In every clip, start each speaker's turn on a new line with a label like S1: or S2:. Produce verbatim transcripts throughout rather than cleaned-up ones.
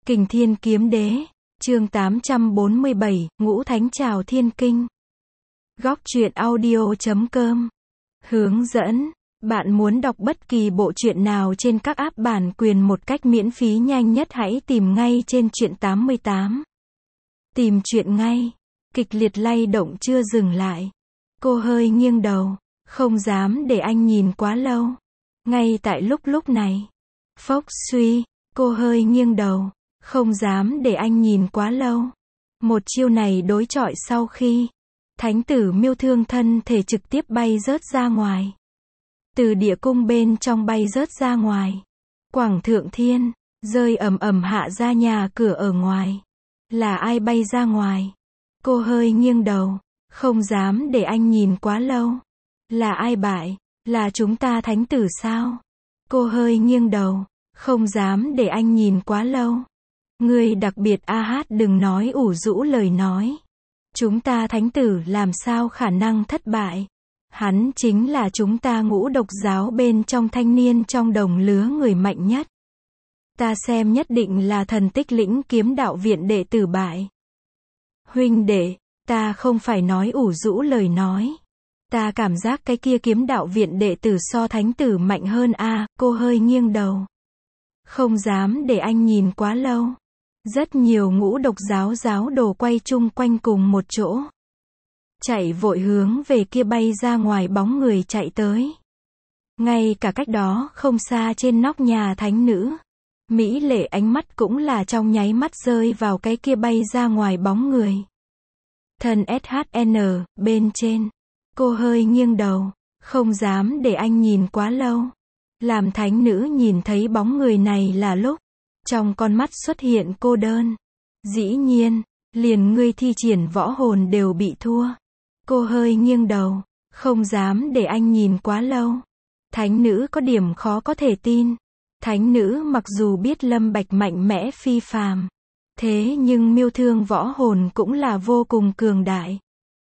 S1: Kình Thiên Kiếm Đế, chương tám trăm bốn mươi bảy, Ngũ Thánh Trảo Thiên Kinh. Góc truyện audio chấm com. Hướng dẫn. Bạn muốn đọc bất kỳ bộ truyện nào trên các app bản quyền một cách miễn phí nhanh nhất, hãy tìm ngay trên truyện tám mươi tám. Tìm truyện ngay. Kịch liệt lay động chưa dừng lại. Cô hơi nghiêng đầu, không dám để anh nhìn quá lâu. Ngay tại lúc lúc này, phốc suy, cô hơi nghiêng đầu, không dám để anh nhìn quá lâu. Một chiêu này đối chọi sau khi thánh tử Miêu Thương thân thể trực tiếp bay rớt ra ngoài. Từ địa cung bên trong bay rớt ra ngoài. Quảng Thượng Thiên, rơi ầm ầm hạ ra nhà cửa ở ngoài. Là ai bay ra ngoài? Cô hơi nghiêng đầu, không dám để anh nhìn quá lâu. Là ai bại? Là chúng ta thánh tử sao? Cô hơi nghiêng đầu, không dám để anh nhìn quá lâu. Ngươi đặc biệt a hát đừng nói ủ rũ lời nói. Chúng ta thánh tử làm sao khả năng thất bại? Hắn chính là chúng ta ngũ độc giáo bên trong thanh niên trong đồng lứa người mạnh nhất. Ta xem nhất định là thần Tích Lĩnh Kiếm Đạo Viện đệ tử bại. Huynh đệ, ta không phải nói ủ rũ lời nói. Ta cảm giác cái kia Kiếm Đạo Viện đệ tử so thánh tử mạnh hơn a. À, cô hơi nghiêng đầu. Không dám để anh nhìn quá lâu. Rất nhiều ngũ độc giáo giáo đồ quay chung quanh cùng một chỗ. Chạy vội hướng về kia bay ra ngoài bóng người chạy tới. Ngay cả cách đó không xa trên nóc nhà thánh nữ. Mỹ lệ ánh mắt cũng là trong nháy mắt rơi vào cái kia bay ra ngoài bóng người. Thần ét hát en bên trên. Cô hơi nghiêng đầu, không dám để anh nhìn quá lâu. Làm thánh nữ nhìn thấy bóng người này là lúc trong con mắt xuất hiện cô đơn. Dĩ nhiên, liền ngươi thi triển võ hồn đều bị thua. Cô hơi nghiêng đầu, không dám để anh nhìn quá lâu. Thánh nữ có điểm khó có thể tin. Thánh nữ mặc dù biết Lâm Bạch mạnh mẽ phi phàm, thế nhưng Miêu Thương võ hồn cũng là vô cùng cường đại.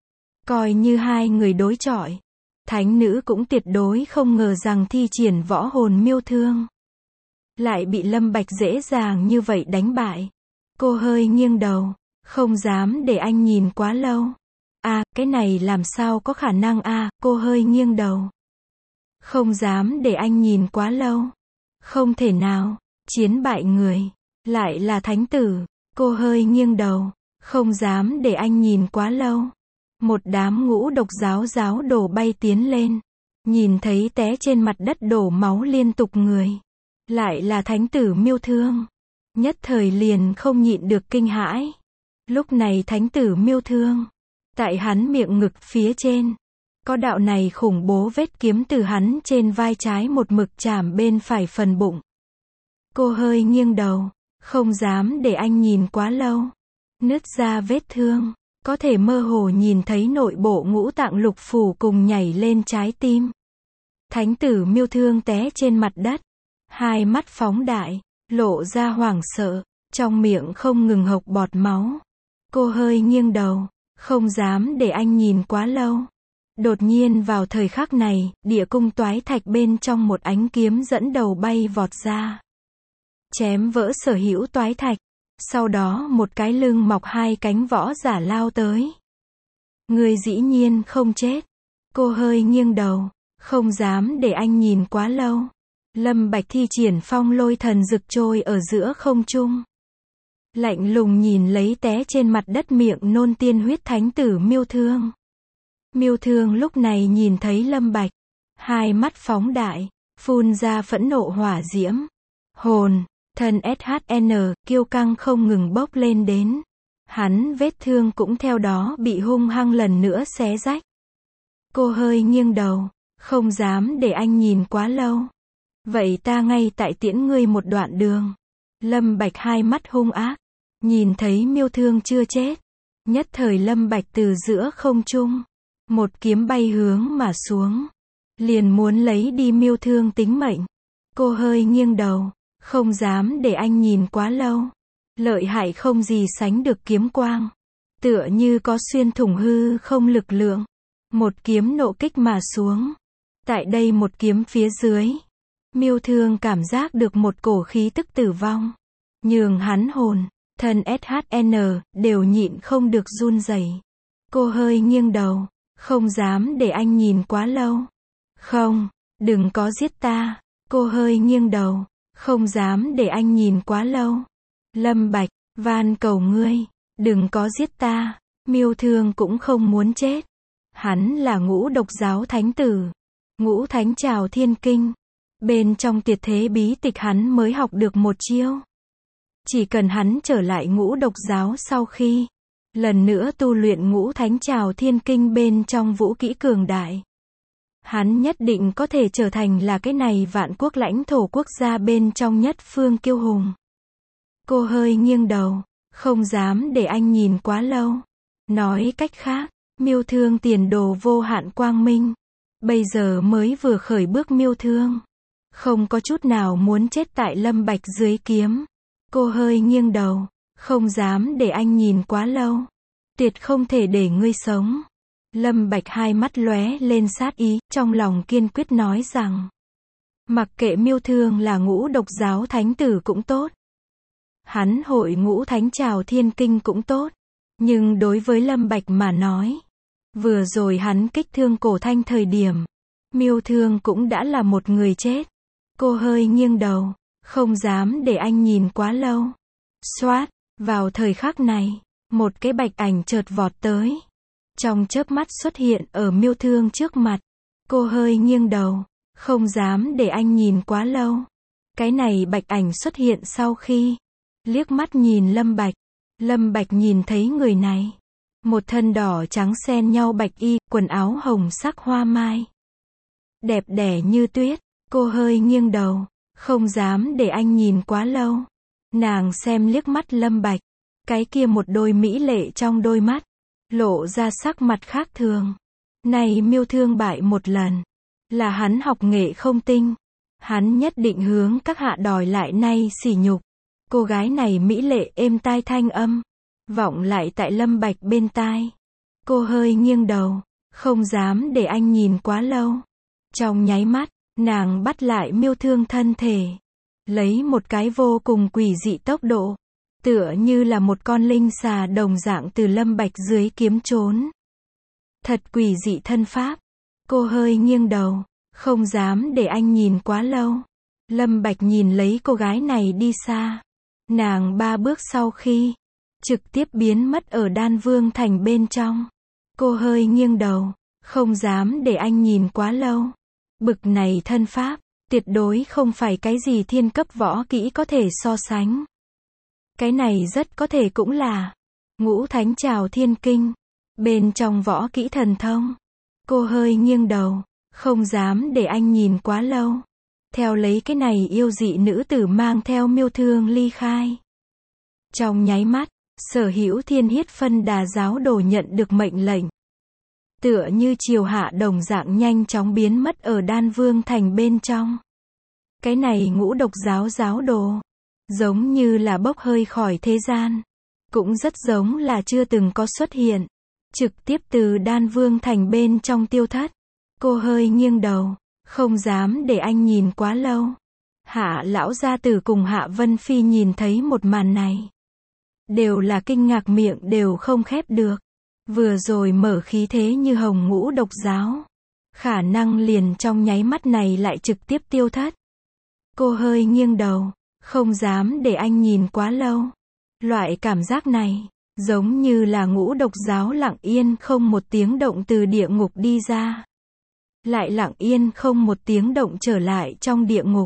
S1: Coi như hai người đối chọi, thánh nữ cũng tuyệt đối không ngờ rằng thi triển võ hồn Miêu Thương lại bị Lâm Bạch dễ dàng như vậy đánh bại. Cô hơi nghiêng đầu, không dám để anh nhìn quá lâu. À, cái này làm sao có khả năng a? À, cô hơi nghiêng đầu. Không dám để anh nhìn quá lâu. Không thể nào, chiến bại người, lại là thánh tử. Cô hơi nghiêng đầu, không dám để anh nhìn quá lâu. Một đám ngũ độc giáo giáo đổ bay tiến lên. Nhìn thấy té trên mặt đất đổ máu liên tục người. Lại là thánh tử Miêu Thương. Nhất thời liền không nhịn được kinh hãi. Lúc này thánh tử Miêu Thương, tại hắn miệng ngực phía trên, có đạo này khủng bố vết kiếm từ hắn trên vai trái một mực chạm bên phải phần bụng. Cô hơi nghiêng đầu, không dám để anh nhìn quá lâu. Nứt ra vết thương, có thể mơ hồ nhìn thấy nội bộ ngũ tạng lục phủ cùng nhảy lên trái tim. Thánh tử Miêu Thương té trên mặt đất, hai mắt phóng đại, lộ ra hoảng sợ, trong miệng không ngừng hộc bọt máu. Cô hơi nghiêng đầu, không dám để anh nhìn quá lâu. Đột nhiên vào thời khắc này, địa cung toái thạch bên trong một ánh kiếm dẫn đầu bay vọt ra. Chém vỡ sở hữu toái thạch. Sau đó một cái lưng mọc hai cánh võ giả lao tới. Người dĩ nhiên không chết. Cô hơi nghiêng đầu, không dám để anh nhìn quá lâu. Lâm Bạch thi triển phong lôi thần rực trôi ở giữa không trung. Lạnh lùng nhìn lấy té trên mặt đất miệng nôn tiên huyết thánh tử Miêu Thương. Miêu Thương lúc này nhìn thấy Lâm Bạch, hai mắt phóng đại, phun ra phẫn nộ hỏa diễm. Hồn, thần ét hát en, kiêu căng không ngừng bốc lên đến. Hắn vết thương cũng theo đó bị hung hăng lần nữa xé rách. Cô hơi nghiêng đầu, không dám để anh nhìn quá lâu. Vậy ta ngay tại tiễn ngươi một đoạn đường. Lâm Bạch hai mắt hung ác, nhìn thấy Miêu Thương chưa chết. Nhất thời Lâm Bạch từ giữa không trung, một kiếm bay hướng mà xuống. Liền muốn lấy đi Miêu Thương tính mệnh. Cô hơi nghiêng đầu, không dám để anh nhìn quá lâu. Lợi hại không gì sánh được kiếm quang. Tựa như có xuyên thủng hư không lực lượng. Một kiếm nộ kích mà xuống. Tại đây một kiếm phía dưới, Miêu Thương cảm giác được một cổ khí tức tử vong. nhường hắn hồn, thân ét hát en đều nhịn không được run rẩy. Cô hơi nghiêng đầu, không dám để anh nhìn quá lâu. Không, đừng có giết ta. Cô hơi nghiêng đầu, không dám để anh nhìn quá lâu. Lâm Bạch, van cầu ngươi, đừng có giết ta. Miêu Thương cũng không muốn chết. Hắn là Ngũ Độc giáo thánh tử, Ngũ Thánh Trảo Thiên Kinh. Bên trong tuyệt thế bí tịch hắn mới học được một chiêu. Chỉ cần hắn trở lại Ngũ Độc giáo sau khi lần nữa tu luyện Ngũ Thánh Trảo Thiên Kinh bên trong vũ kỹ cường đại, hắn nhất định có thể trở thành là cái này vạn quốc lãnh thổ quốc gia bên trong nhất phương kiêu hùng. Cô hơi nghiêng đầu, không dám để anh nhìn quá lâu. Nói cách khác, Miêu Thương tiền đồ vô hạn quang minh. Bây giờ mới vừa khởi bước Miêu Thương, không có chút nào muốn chết tại Lâm Bạch dưới kiếm. Cô hơi nghiêng đầu, không dám để anh nhìn quá lâu. Tuyệt không thể để ngươi sống. Lâm Bạch hai mắt lóe lên sát ý, trong lòng kiên quyết nói rằng, mặc kệ Miêu Thương là Ngũ Độc giáo thánh tử cũng tốt, hắn hội Ngũ Thánh Trảo Thiên Kinh cũng tốt, nhưng đối với Lâm Bạch mà nói, vừa rồi hắn kích thương Cổ Thanh thời điểm, Miêu Thương cũng đã là một người chết. Cô hơi nghiêng đầu, không dám để anh nhìn quá lâu. Xoát, vào thời khắc này, một cái bạch ảnh chợt vọt tới, trong chớp mắt xuất hiện ở Miêu Thương trước mặt. Cô hơi nghiêng đầu, không dám để anh nhìn quá lâu. Cái này bạch ảnh xuất hiện sau khi liếc mắt nhìn Lâm Bạch. Lâm Bạch nhìn thấy người này, một thân đỏ trắng xen nhau bạch y, quần áo hồng sắc hoa mai, đẹp đẽ như tuyết. Cô hơi nghiêng đầu, không dám để anh nhìn quá lâu. Nàng xem liếc mắt Lâm Bạch, cái kia một đôi mỹ lệ trong đôi mắt, lộ ra sắc mặt khác thường. Này Miêu Thương bại một lần, là hắn học nghệ không tinh. Hắn nhất định hướng các hạ đòi lại nay sỉ nhục. Cô gái này mỹ lệ êm tai thanh âm, vọng lại tại Lâm Bạch bên tai. Cô hơi nghiêng đầu, không dám để anh nhìn quá lâu. Trong nháy mắt, nàng bắt lại Miêu Thương thân thể, lấy một cái vô cùng quỷ dị tốc độ, tựa như là một con linh xà đồng dạng từ Lâm Bạch dưới kiếm trốn. Thật quỷ dị thân pháp. Cô hơi nghiêng đầu, không dám để anh nhìn quá lâu. Lâm Bạch nhìn lấy cô gái này đi xa. Nàng ba bước sau khi trực tiếp biến mất ở Đan Vương thành bên trong. Cô hơi nghiêng đầu, không dám để anh nhìn quá lâu. Bực này thân pháp, tuyệt đối không phải cái gì thiên cấp võ kỹ có thể so sánh. Cái này rất có thể cũng là Ngũ Thánh Trảo Thiên Kinh bên trong võ kỹ thần thông. Cô hơi nghiêng đầu, không dám để anh nhìn quá lâu. Theo lấy cái này yêu dị nữ tử mang theo Miêu Thương ly khai. Trong nháy mắt, sở hữu Thiên Hiết Phân Đà giáo đồ nhận được mệnh lệnh, tựa như triều hạ đồng dạng nhanh chóng biến mất ở Đan Vương thành bên trong. Cái này Ngũ Độc giáo giáo đồ, giống như là bốc hơi khỏi thế gian, cũng rất giống là chưa từng có xuất hiện, trực tiếp từ Đan Vương thành bên trong tiêu thất. Cô hơi nghiêng đầu, không dám để anh nhìn quá lâu. Hạ lão gia tử cùng Hạ Vân Phi nhìn thấy một màn này, đều là kinh ngạc miệng đều không khép được. Vừa rồi mở khí thế như hồng Ngũ Độc giáo, khả năng liền trong nháy mắt này lại trực tiếp tiêu thất. Cô hơi nghiêng đầu, không dám để anh nhìn quá lâu. Loại cảm giác này, giống như là Ngũ Độc giáo lặng yên không một tiếng động từ địa ngục đi ra, lại lặng yên không một tiếng động trở lại trong địa ngục.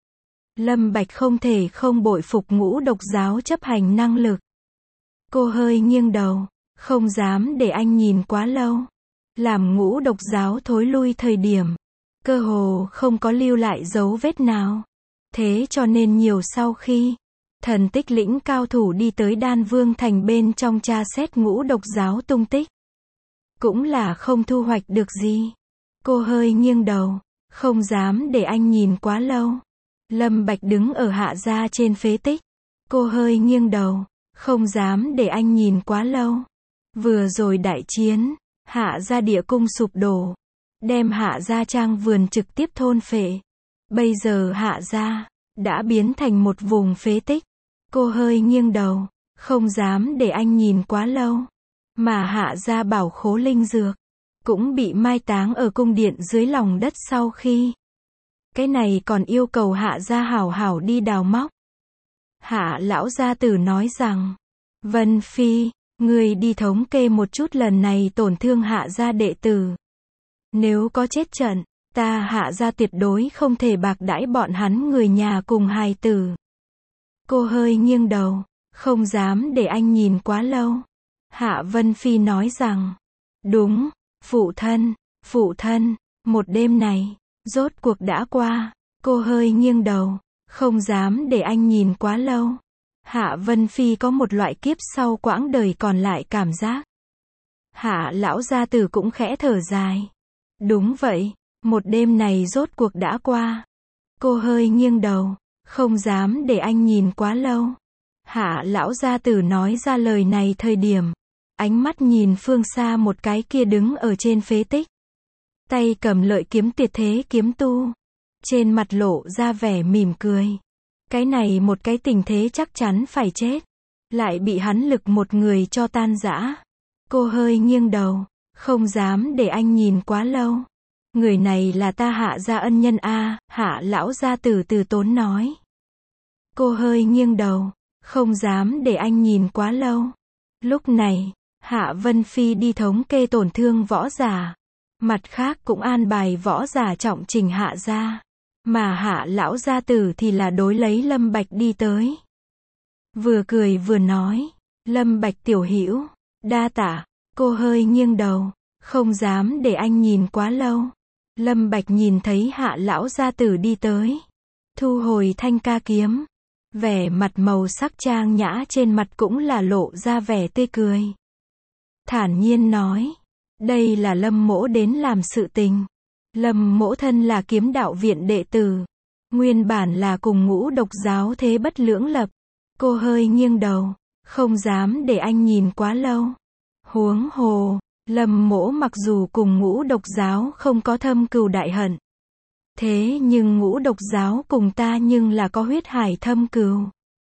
S1: Lâm Bạch không thể không bội phục Ngũ Độc giáo chấp hành năng lực. Cô hơi nghiêng đầu, không dám để anh nhìn quá lâu. Làm Ngũ Độc giáo thối lui thời điểm, cơ hồ không có lưu lại dấu vết nào. Thế cho nên nhiều sau khi Thần Tích lĩnh cao thủ đi tới Đan Vương thành bên trong tra xét Ngũ Độc giáo tung tích, cũng là không thu hoạch được gì. Cô hơi nghiêng đầu, không dám để anh nhìn quá lâu. Lâm Bạch đứng ở Hạ gia trên phế tích. Cô hơi nghiêng đầu, không dám để anh nhìn quá lâu. Vừa rồi đại chiến, Hạ gia địa cung sụp đổ, đem Hạ gia trang vườn trực tiếp thôn phệ. Bây giờ Hạ gia đã biến thành một vùng phế tích. Cô hơi nghiêng đầu, không dám để anh nhìn quá lâu. Mà Hạ gia bảo khố linh dược cũng bị mai táng ở cung điện dưới lòng đất sau khi. Cái này còn yêu cầu Hạ gia hảo hảo đi đào móc. Hạ lão gia tử nói rằng, Vân Phi, người đi thống kê một chút lần này tổn thương Hạ gia đệ tử. Nếu có chết trận, ta Hạ gia tuyệt đối không thể bạc đãi bọn hắn người nhà cùng hài tử. Cô hơi nghiêng đầu, không dám để anh nhìn quá lâu. Hạ Vân Phi nói rằng, đúng, phụ thân, phụ thân, một đêm này, rốt cuộc đã qua. Cô hơi nghiêng đầu, không dám để anh nhìn quá lâu. Hạ Vân Phi có một loại kiếp sau quãng đời còn lại cảm giác. Hạ lão gia tử cũng khẽ thở dài. Đúng vậy, một đêm này rốt cuộc đã qua. Cô hơi nghiêng đầu, không dám để anh nhìn quá lâu. Hạ lão gia tử nói ra lời này thời điểm, ánh mắt nhìn phương xa một cái kia đứng ở trên phế tích. Tay cầm lợi kiếm tuyệt thế kiếm tu. Trên mặt lộ ra vẻ mỉm cười. Cái này một cái tình thế chắc chắn phải chết. Lại bị hắn lực một người cho tan rã. Cô hơi nghiêng đầu, không dám để anh nhìn quá lâu. Người này là ta Hạ gia ân nhân a, Hạ lão gia tử từ tốn nói. Cô hơi nghiêng đầu, không dám để anh nhìn quá lâu. Lúc này, Hạ Vân Phi đi thống kê tổn thương võ giả. Mặt khác cũng an bài võ giả trọng trình Hạ gia. Mà Hạ lão gia tử thì là đối lấy Lâm Bạch đi tới. Vừa cười vừa nói, Lâm Bạch tiểu hữu, đa tạ. Cô hơi nghiêng đầu, không dám để anh nhìn quá lâu. Lâm Bạch nhìn thấy Hạ lão gia tử đi tới, thu hồi thanh ca kiếm, vẻ mặt màu sắc trang nhã trên mặt cũng là lộ ra vẻ tươi cười. Thản nhiên nói, đây là Lâm mỗ đến làm sự tình. Lâm mỗ thân là kiếm đạo viện đệ tử, nguyên bản là cùng Ngũ Độc giáo thế bất lưỡng lập. Cô hơi nghiêng đầu, không dám để anh nhìn quá lâu. Huống hồ, Lâm mỗ mặc dù cùng Ngũ Độc giáo không có thâm cừu đại hận, thế nhưng Ngũ Độc giáo cùng ta nhưng là có huyết hải thâm cừu.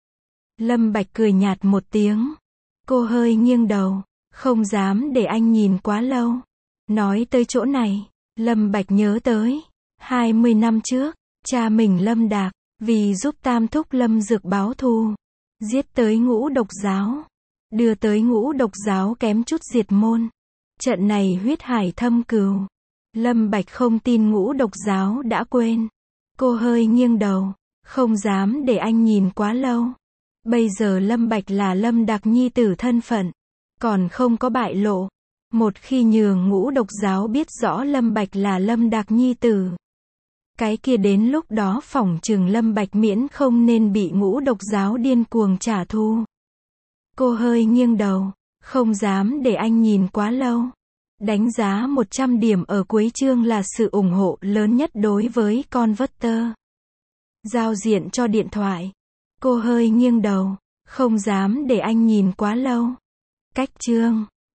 S1: Lâm Bạch cười nhạt một tiếng. Cô hơi nghiêng đầu, không dám để anh nhìn quá lâu. Nói tới chỗ này, Lâm Bạch nhớ tới, hai mươi năm trước, cha mình Lâm Đạc, vì giúp tam thúc Lâm Dược báo thù, giết tới Ngũ Độc giáo, đưa tới Ngũ Độc giáo kém chút diệt môn. Trận này huyết hải thâm cừu, Lâm Bạch không tin Ngũ Độc giáo đã quên. Cô hơi nghiêng đầu, không dám để anh nhìn quá lâu. Bây giờ Lâm Bạch là Lâm Đạc nhi tử thân phận, còn không có bại lộ. Một khi nhường Ngũ Độc giáo biết rõ Lâm Bạch là Lâm Đạc nhi tử, cái kia đến lúc đó phỏng chừng Lâm Bạch miễn không nên bị Ngũ Độc giáo điên cuồng trả thù. Cô hơi nghiêng đầu, không dám để anh nhìn quá lâu. Đánh giá một trăm điểm ở cuối chương là sự ủng hộ lớn nhất đối với Converter. Giao diện cho điện thoại. Cô hơi nghiêng đầu, không dám để anh nhìn quá lâu. Cách chương